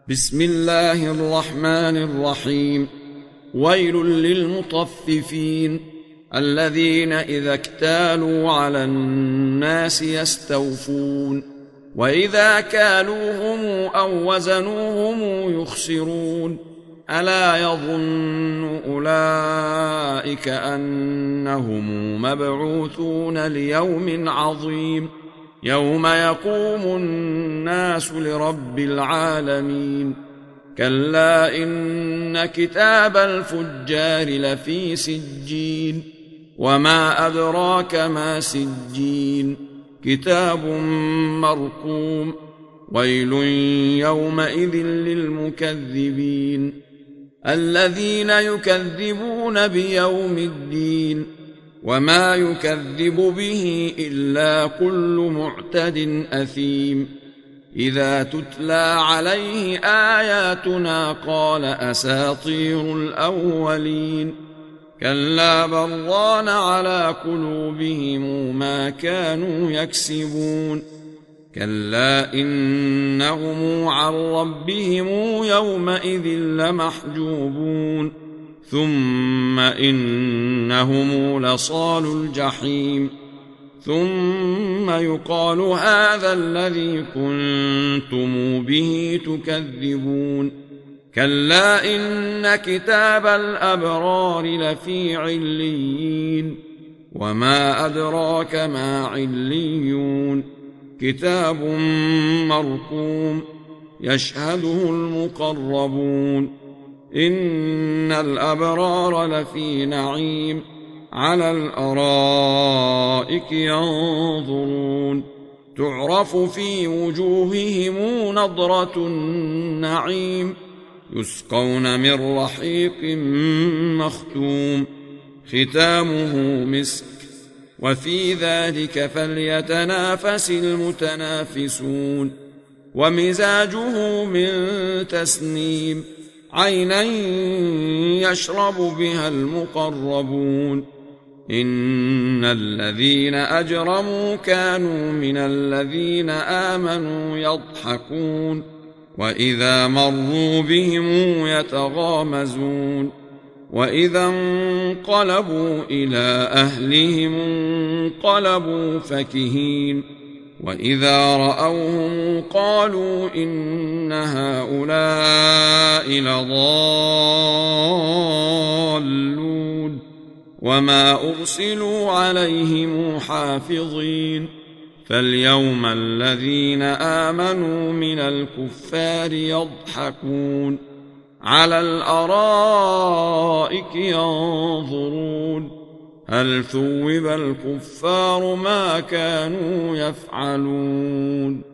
بسم الله الرحمن الرحيم. ويل للمطففين الذين إذا اكتالوا على الناس يستوفون وإذا كالوهم أو وزنوهم يخسرون ألا يظن أولئك أنهم مبعوثون ليوم عظيم يوم يقوم الناس لرب العالمين. كلا إن كتاب الفجار لفي سجين وما أدراك ما سجين كتاب مرقوم ويل يومئذ للمكذبين الذين يكذبون بيوم الدين وما يكذب به إلا كل معتد أثيم إذا تتلى عليه آياتنا قال أساطير الأولين كلا بل ران على قلوبهم ما كانوا يكسبون كلا إنهم عن ربهم يومئذ لمحجوبون ثم إنهم لصالو الجحيم ثم يقال هذا الذي كنتم به تكذبون كلا إن كتاب الأبرار لفي عليين وما أدراك ما عليون كتاب مرقوم يشهده المقربون إن الأبرار لفي نعيم على الأرائك ينظرون تعرف في وجوههم نضرة النعيم يسقون من رحيق مختوم ختامه مسك وفي ذلك فليتنافس المتنافسون ومزاجه من تسنيم عينا يشرب بها المقربون إن الذين أجرموا كانوا من الذين آمنوا يضحكون وإذا مروا بهم يتغامزون وإذا انقلبوا إلى أهلهم انقلبوا فكهين وإذا رأوهم قالوا إن هؤلاء لضالون وما أرسلوا عليهم حافظين فاليوم الذين آمنوا من الكفار يضحكون على الأرائك ينظرون هل ثوب الكفار ما كانوا يفعلون